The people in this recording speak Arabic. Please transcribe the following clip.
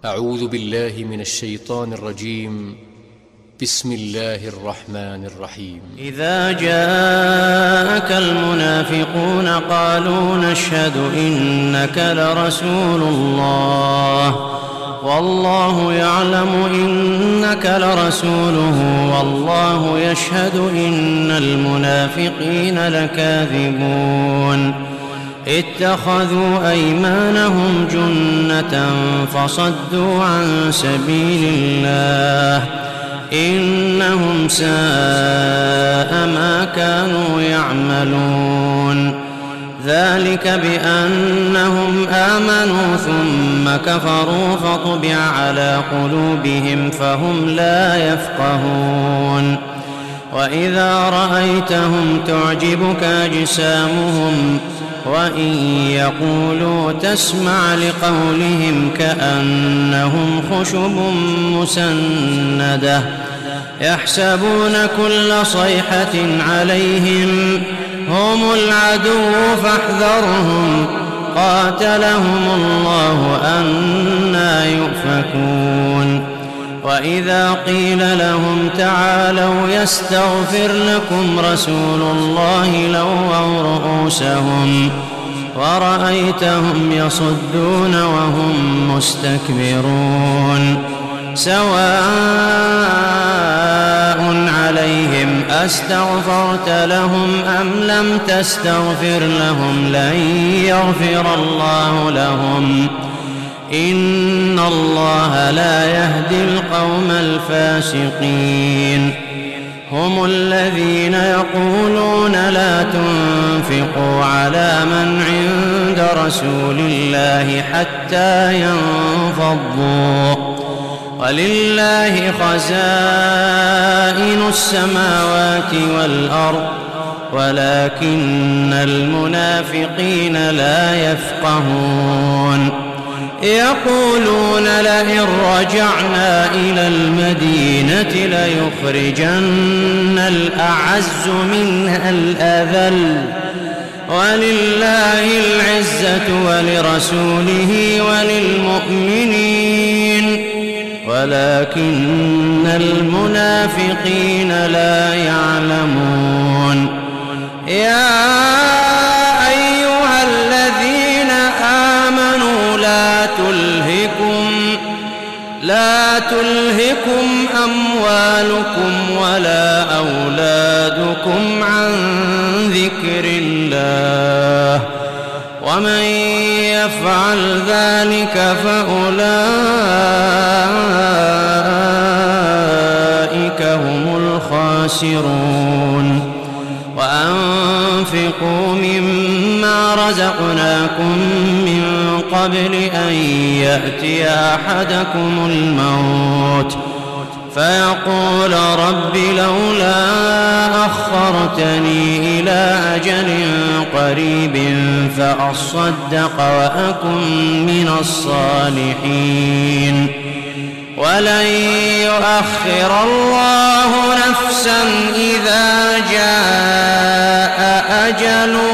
أعوذ بالله من الشيطان الرجيم. بسم الله الرحمن الرحيم. إذا جاءك المنافقون قالوا نشهد إنك لرسول الله والله يعلم إنك لرسوله والله يشهد إن المنافقين لكاذبون اتخذوا أيمانهم جنة فصدوا عن سبيل الله إنهم ساء ما كانوا يعملون ذلك بأنهم آمنوا ثم كفروا فطبع على قلوبهم فهم لا يفقهون وإذا رأيتهم تعجبك أجسامهم وإن يقولوا تسمع لقولهم كأنهم خشب مسندة يحسبون كل صيحة عليهم هم العدو فاحذرهم قاتلهم الله أنى يؤفكون وإذا قيل لهم تعالوا يستغفر لكم رسول الله لووا رؤوسهم ورأيتهم يصدون وهم مستكبرون سواء عليهم أستغفرت لهم أم لم تستغفر لهم لن يغفر الله لهم إن الله لا يهدي القوم الفاسقين هم الذين يقولون لا تنفقوا على من عند رسول الله حتى ينفضوا ولله خزائن السماوات والأرض ولكن المنافقين لا يفقهون يقولون لئن رجعنا إلى المدينة ليخرجن الأعز منها الأذل ولله العزة ولرسوله وللمؤمنين ولكن المنافقين لا يعلمون يا أيها الذين آمنوا لا تلهكم أموالكم ولا أولادكم عن ذكر الله ومن يفعل ذلك فأولئك هم الخاسرون وأنفقوا مما رزقناكم من قبل أن يأتي أحدكم الموت فيقول رب لولا أخرتني إلى أجل قريب فأصدق وأكن من الصالحين ولن يؤخر الله نفسا إذا جاء أجلها